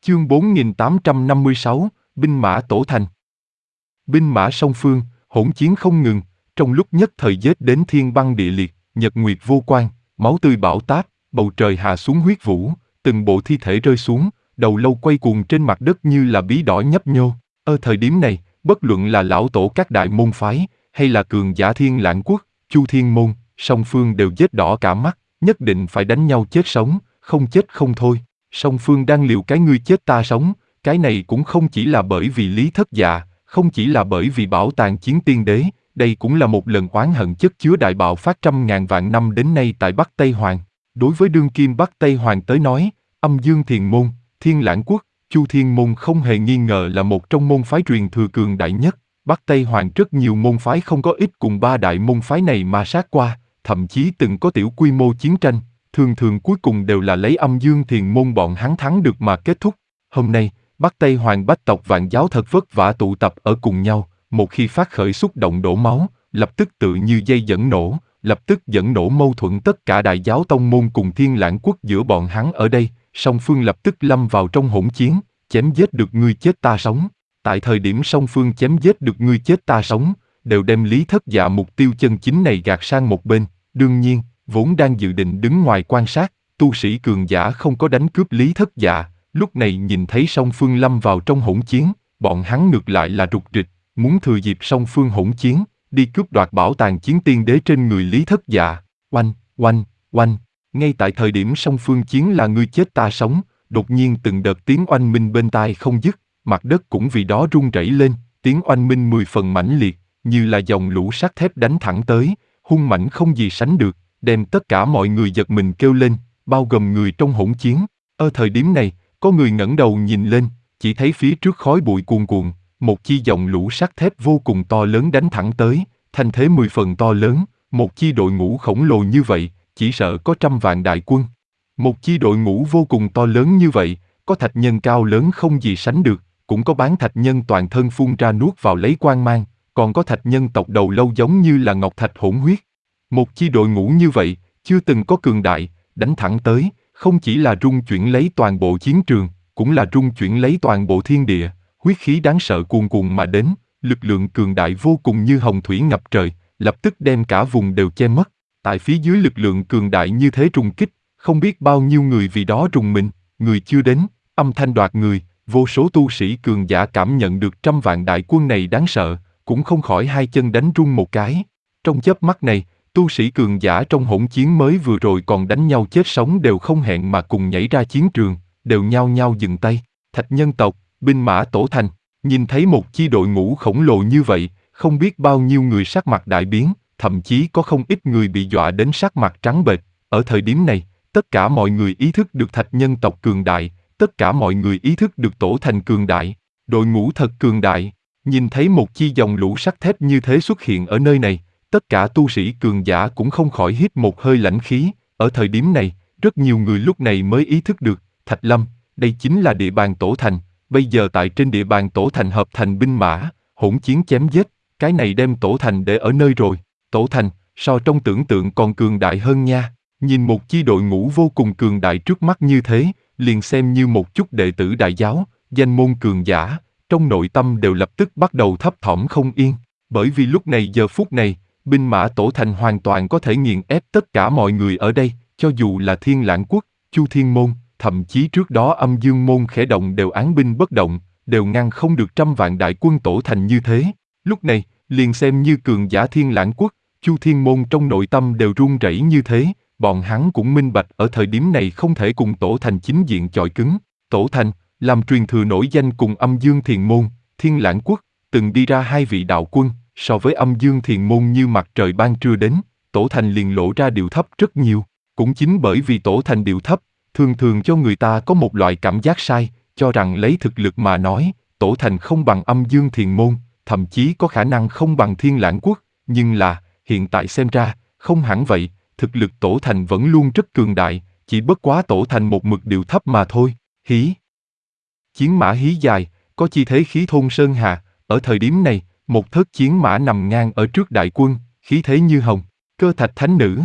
Chương 4856, binh mã tổ thành. Binh mã song phương, hỗn chiến không ngừng, trong lúc nhất thời giết đến thiên băng địa liệt, nhật nguyệt vô quang, máu tươi bão táp, bầu trời hạ xuống huyết vũ, từng bộ thi thể rơi xuống, đầu lâu quay cuồng trên mặt đất như là bí đỏ nhấp nhô. Ở thời điểm này, bất luận là lão tổ các đại môn phái, hay là cường giả Thiên Lãng Quốc, Chu Thiên Môn, song phương đều giết đỏ cả mắt, nhất định phải đánh nhau chết sống, không chết không thôi. Song phương đang liều cái ngươi chết ta sống, cái này cũng không chỉ là bởi vì Lý Thất Dạ, không chỉ là bởi vì bảo tàng chiến tiên đế, đây cũng là một lần oán hận chất chứa đại bạo phát trăm ngàn vạn năm đến nay tại Bắc Tây Hoàng. Đối với đương kim Bắc Tây Hoàng tới nói, Âm Dương Thiền Môn, Thiên Lãng Quốc, Chu Thiên Môn không hề nghi ngờ là một trong môn phái truyền thừa cường đại nhất. Bắc Tây Hoàng rất nhiều môn phái không có ít cùng ba đại môn phái này mà sát qua, thậm chí từng có tiểu quy mô chiến tranh, thường thường cuối cùng đều là lấy Âm Dương Thiền Môn bọn hắn thắng được mà kết thúc. Hôm nay, Bắc Tây Hoàng bách tộc vạn giáo thật vất vả tụ tập ở cùng nhau, một khi phát khởi xúc động đổ máu, lập tức tự như dây dẫn nổ, lập tức dẫn nổ mâu thuẫn tất cả đại giáo tông môn cùng Thiên Lãng Quốc giữa bọn hắn ở đây, song phương lập tức lâm vào trong hỗn chiến, chém giết được ngươi chết ta sống. Tại thời điểm song phương chém giết được ngươi chết ta sống, đều đem Lý Thất Dạ mục tiêu chân chính này gạt sang một bên. Đương nhiên, vốn đang dự định đứng ngoài quan sát, tu sĩ cường giả không có đánh cướp Lý Thất Dạ, lúc này nhìn thấy song phương lâm vào trong hỗn chiến, bọn hắn ngược lại là rục rịch, muốn thừa dịp song phương hỗn chiến, đi cướp đoạt bảo tàng chiến tiên đế trên người Lý Thất Dạ. Oanh, oanh, oanh, ngay tại thời điểm song phương chiến là ngươi chết ta sống, đột nhiên từng đợt tiếng oanh minh bên tai không dứt, mặt đất cũng vì đó rung rẩy lên, tiếng oanh minh 10 phần mãnh liệt, như là dòng lũ sắt thép đánh thẳng tới, hung mãnh không gì sánh được, đem tất cả mọi người giật mình kêu lên, bao gồm người trong hỗn chiến. Ở thời điểm này, có người ngẩng đầu nhìn lên, chỉ thấy phía trước khói bụi cuồn cuộn, một chi dòng lũ sắt thép vô cùng to lớn đánh thẳng tới, thanh thế 10 phần to lớn, một chi đội ngũ khổng lồ như vậy, chỉ sợ có trăm vạn đại quân. Một chi đội ngũ vô cùng to lớn như vậy, có thạch nhân cao lớn không gì sánh được, cũng có bán thạch nhân toàn thân phun ra nuốt vào lấy quang mang, còn có thạch nhân tộc đầu lâu giống như là ngọc thạch hỗn huyết. Một chi đội ngũ như vậy, chưa từng có cường đại, đánh thẳng tới, không chỉ là rung chuyển lấy toàn bộ chiến trường, cũng là rung chuyển lấy toàn bộ thiên địa, huyết khí đáng sợ cuồn cuộn mà đến, lực lượng cường đại vô cùng như hồng thủy ngập trời, lập tức đem cả vùng đều che mất. Tại phía dưới lực lượng cường đại như thế trùng kích, không biết bao nhiêu người vì đó rùng mình, người chưa đến, âm thanh đoạt người, vô số tu sĩ cường giả cảm nhận được trăm vạn đại quân này đáng sợ, cũng không khỏi hai chân đánh run một cái. Trong chớp mắt này, tu sĩ cường giả trong hỗn chiến mới vừa rồi còn đánh nhau chết sống đều không hẹn mà cùng nhảy ra chiến trường, đều nhao nhao dừng tay. Thạch nhân tộc, binh mã tổ thành, nhìn thấy một chi đội ngũ khổng lồ như vậy, không biết bao nhiêu người sắc mặt đại biến, thậm chí có không ít người bị dọa đến sắc mặt trắng bệch. Ở thời điểm này, tất cả mọi người ý thức được thạch nhân tộc cường đại, tất cả mọi người ý thức được tổ thành cường đại, đội ngũ thật cường đại. Nhìn thấy một chi dòng lũ sắt thép như thế xuất hiện ở nơi này, tất cả tu sĩ cường giả cũng không khỏi hít một hơi lãnh khí. Ở thời điểm này, rất nhiều người lúc này mới ý thức được, Thạch Lâm, đây chính là địa bàn tổ thành, bây giờ tại trên địa bàn tổ thành hợp thành binh mã, hỗn chiến chém giết, cái này đem tổ thành để ở nơi rồi. Tổ thành, so trong tưởng tượng còn cường đại hơn nha. Nhìn một chi đội ngũ vô cùng cường đại trước mắt như thế, liền xem như một chút đệ tử đại giáo, danh môn cường giả, trong nội tâm đều lập tức bắt đầu thấp thỏm không yên. Bởi vì lúc này giờ phút này, binh mã tổ thành hoàn toàn có thể nghiền ép tất cả mọi người ở đây, cho dù là Thiên Lãng Quốc, Chu Thiên Môn, thậm chí trước đó Âm Dương Môn khẽ động đều án binh bất động, đều ngăn không được trăm vạn đại quân tổ thành như thế. Lúc này, liền xem như cường giả Thiên Lãng Quốc, Chu Thiên Môn trong nội tâm đều run rẩy như thế, bọn hắn cũng minh bạch ở thời điểm này không thể cùng tổ thành chính diện chọi cứng. Tổ thành, làm truyền thừa nổi danh cùng Âm Dương Thiền Môn, Thiên Lãng Quốc, từng đi ra hai vị đạo quân, so với Âm Dương Thiền Môn như mặt trời ban trưa đến, tổ thành liền lộ ra điệu thấp rất nhiều. Cũng chính bởi vì tổ thành điệu thấp, thường thường cho người ta có một loại cảm giác sai, cho rằng lấy thực lực mà nói, tổ thành không bằng Âm Dương Thiền Môn, thậm chí có khả năng không bằng Thiên Lãng Quốc, nhưng là, hiện tại xem ra, không hẳn vậy, thực lực tổ thành vẫn luôn rất cường đại, chỉ bất quá tổ thành một mực điệu thấp mà thôi. Hí. Chiến mã hí dài, có chi thế khí thôn sơn hà, ở thời điểm này, một thớt chiến mã nằm ngang ở trước đại quân, khí thế như hồng, cơ thạch thánh nữ.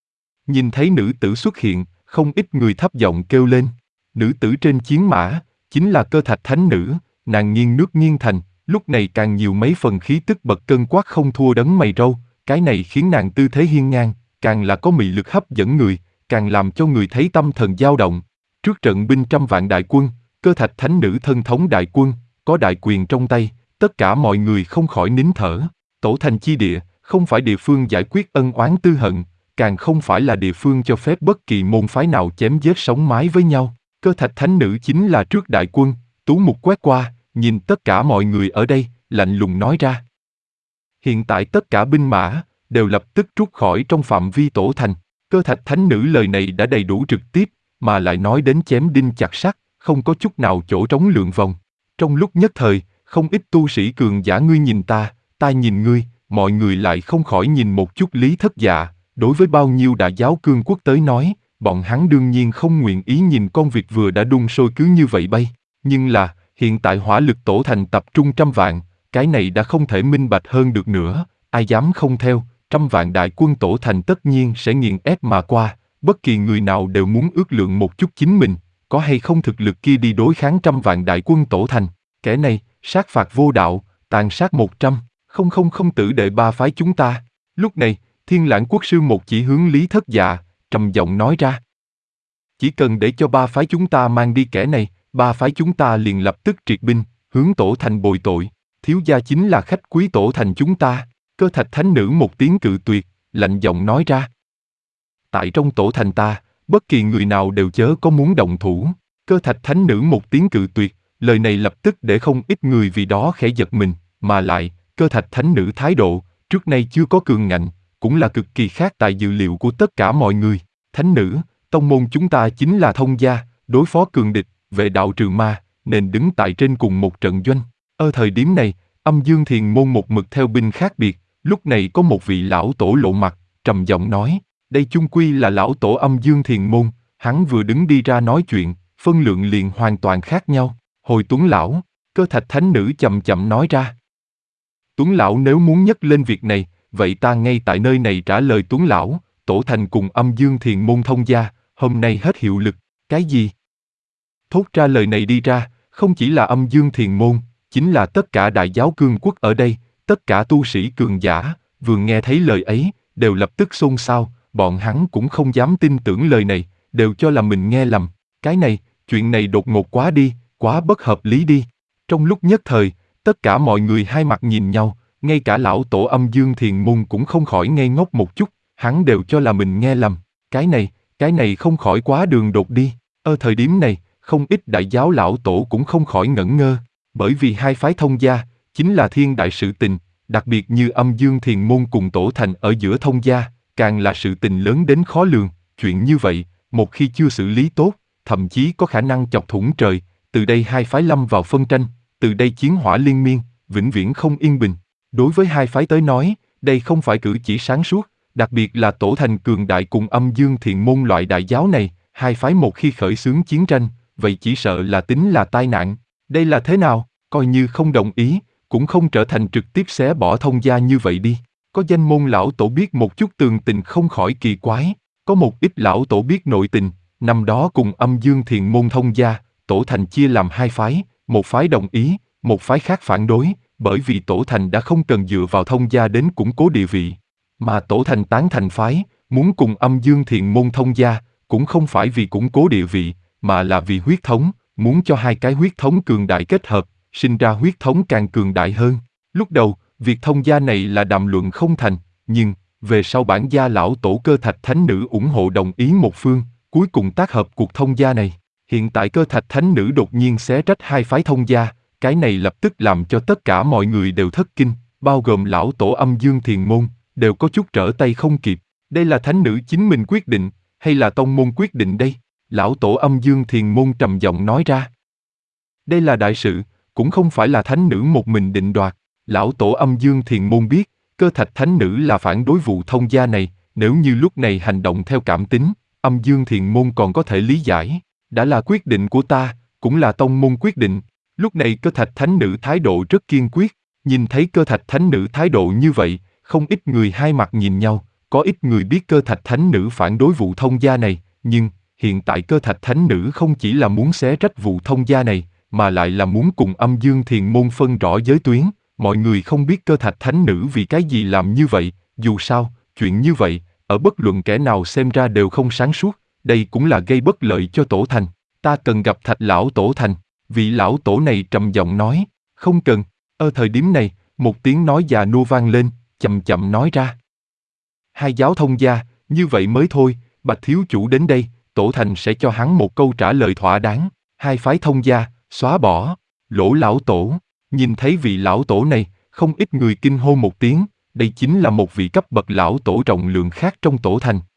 Nhìn thấy nữ tử xuất hiện, không ít người thấp giọng kêu lên. Nữ tử trên chiến mã, chính là cơ thạch thánh nữ, nàng nghiêng nước nghiêng thành, lúc này càng nhiều mấy phần khí tức bật cân quát không thua đấng mày râu, cái này khiến nàng tư thế hiên ngang, càng là có mị lực hấp dẫn người, càng làm cho người thấy tâm thần dao động. Trước trận binh trăm vạn đại quân, cơ thạch thánh nữ thân thống đại quân, có đại quyền trong tay, tất cả mọi người không khỏi nín thở. Tổ thành chi địa, không phải địa phương giải quyết ân oán tư hận, càng không phải là địa phương cho phép bất kỳ môn phái nào chém giết sống mái với nhau. Cơ thạch thánh nữ chính là trước đại quân, tú mục quét qua, nhìn tất cả mọi người ở đây, lạnh lùng nói ra. Hiện tại tất cả binh mã, đều lập tức rút khỏi trong phạm vi tổ thành. Cơ thạch thánh nữ lời này đã đầy đủ trực tiếp, mà lại nói đến chém đinh chặt sắt, không có chút nào chỗ trống lượn vòng. Trong lúc nhất thời, không ít tu sĩ cường giả ngươi nhìn ta nhìn ngươi, mọi người lại không khỏi nhìn một chút Lý Thất Dạ. Đối với bao nhiêu đại giáo cương quốc tới nói, bọn hắn đương nhiên không nguyện ý nhìn con vịt vừa đã đun sôi cứ như vậy bay. Nhưng là, hiện tại hỏa lực tổ thành tập trung trăm vạn, cái này đã không thể minh bạch hơn được nữa, ai dám không theo, trăm vạn đại quân tổ thành tất nhiên sẽ nghiền ép mà qua, bất kỳ người nào đều muốn ước lượng một chút chính mình, có hay không thực lực kia đi đối kháng trăm vạn đại quân tổ thành. Kẻ này, sát phạt vô đạo, tàn sát 100, không tử đệ ba phái chúng ta. Lúc này, Thiên Lãng Quốc sư một chỉ hướng Lý Thất Dạ, trầm giọng nói ra. Chỉ cần để cho ba phái chúng ta mang đi kẻ này, ba phái chúng ta liền lập tức triệt binh, hướng tổ thành bồi tội. Thiếu gia chính là khách quý tổ thành chúng ta. Cơ thạch thánh nữ một tiếng cự tuyệt, lạnh giọng nói ra. Tại trong tổ thành ta, bất kỳ người nào đều chớ có muốn động thủ. Cơ thạch thánh nữ một tiếng cự tuyệt, lời này lập tức để không ít người vì đó khẽ giật mình, mà lại, cơ thạch thánh nữ thái độ, trước nay chưa có cường ngạnh, cũng là cực kỳ khác tại dự liệu của tất cả mọi người. Thánh nữ, tông môn chúng ta chính là thông gia, đối phó cường địch, vệ đạo trừ ma, nên đứng tại trên cùng một trận doanh. Ở thời điểm này, Âm Dương Thiền môn một mực theo binh khác biệt, lúc này có một vị lão tổ lộ mặt, trầm giọng nói, đây chung quy là lão tổ Âm Dương Thiền môn, hắn vừa đứng đi ra nói chuyện, phân lượng liền hoàn toàn khác nhau. Hồi Tuấn lão, cơ thạch thánh nữ chậm chậm nói ra. Tuấn lão nếu muốn nhắc lên việc này, vậy ta ngay tại nơi này trả lời Tuấn lão, tổ thành cùng Âm Dương Thiền môn thông gia, hôm nay hết hiệu lực. Cái gì? Thốt ra lời này đi ra, không chỉ là Âm Dương Thiền môn, chính là tất cả đại giáo cương quốc ở đây, tất cả tu sĩ cường giả, vừa nghe thấy lời ấy, đều lập tức xôn xao, bọn hắn cũng không dám tin tưởng lời này, đều cho là mình nghe lầm. Cái này, chuyện này đột ngột quá đi, quá bất hợp lý đi. Trong lúc nhất thời, tất cả mọi người hai mặt nhìn nhau, ngay cả lão tổ Âm Dương Thiền môn cũng không khỏi ngây ngốc một chút, hắn đều cho là mình nghe lầm. Cái này không khỏi quá đường đột đi. Ở thời điểm này, không ít đại giáo lão tổ cũng không khỏi ngẩn ngơ, bởi vì hai phái thông gia, chính là thiên đại sự tình, đặc biệt như Âm Dương Thiền môn cùng tổ thành ở giữa thông gia, càng là sự tình lớn đến khó lường. Chuyện như vậy, một khi chưa xử lý tốt, thậm chí có khả năng chọc thủng trời, từ đây hai phái lâm vào phân tranh, từ đây chiến hỏa liên miên, vĩnh viễn không yên bình. Đối với hai phái tới nói, đây không phải cử chỉ sáng suốt, đặc biệt là tổ thành cường đại cùng Âm Dương Thiền môn loại đại giáo này, hai phái một khi khởi xướng chiến tranh, vậy chỉ sợ là tính là tai nạn. Đây là thế nào, coi như không đồng ý, cũng không trở thành trực tiếp xé bỏ thông gia như vậy đi. Có danh môn lão tổ biết một chút tường tình không khỏi kỳ quái, có một ít lão tổ biết nội tình, năm đó cùng Âm Dương Thiền môn thông gia, tổ thành chia làm hai phái, một phái đồng ý, một phái khác phản đối, bởi vì tổ thành đã không cần dựa vào thông gia đến củng cố địa vị, mà tổ thành tán thành phái, muốn cùng Âm Dương Thiền môn thông gia, cũng không phải vì củng cố địa vị, mà là vì huyết thống, muốn cho hai cái huyết thống cường đại kết hợp, sinh ra huyết thống càng cường đại hơn. Lúc đầu, việc thông gia này là đàm luận không thành, nhưng về sau bản gia lão tổ cơ thạch thánh nữ ủng hộ đồng ý một phương, cuối cùng tác hợp cuộc thông gia này. Hiện tại cơ thạch thánh nữ đột nhiên xé rách hai phái thông gia, cái này lập tức làm cho tất cả mọi người đều thất kinh, bao gồm lão tổ Âm Dương Thiền môn, đều có chút trở tay không kịp. Đây là thánh nữ chính mình quyết định, hay là tông môn quyết định đây? Lão tổ Âm Dương Thiền môn trầm giọng nói ra. Đây là đại sự, cũng không phải là thánh nữ một mình định đoạt. Lão tổ Âm Dương Thiền môn biết, cơ thạch thánh nữ là phản đối vụ thông gia này, nếu như lúc này hành động theo cảm tính, Âm Dương Thiền môn còn có thể lý giải. Đã là quyết định của ta, cũng là tông môn quyết định. Lúc này cơ thạch thánh nữ thái độ rất kiên quyết, nhìn thấy cơ thạch thánh nữ thái độ như vậy, không ít người hai mặt nhìn nhau, có ít người biết cơ thạch thánh nữ phản đối vụ thông gia này, nhưng hiện tại cơ thạch thánh nữ không chỉ là muốn xé rách vụ thông gia này, mà lại là muốn cùng âm dương thiền môn phân rõ giới tuyến. Mọi người không biết Cơ Thạch Thánh Nữ vì cái gì làm như vậy, dù sao, chuyện như vậy, ở bất luận kẻ nào xem ra đều không sáng suốt, đây cũng là gây bất lợi cho tổ thành. Ta cần gặp Thạch lão tổ thành. Vị lão tổ này trầm giọng nói, không cần. Ở thời điểm này, một tiếng nói già nua vang lên, chậm chậm nói ra. Hai giáo thông gia, như vậy mới thôi, Bạch thiếu chủ đến đây, tổ thành sẽ cho hắn một câu trả lời thỏa đáng. Hai phái thông gia, xóa bỏ. Lỗ lão tổ, nhìn thấy vị lão tổ này, không ít người kinh hô một tiếng, đây chính là một vị cấp bậc lão tổ trọng lượng khác trong tổ thành.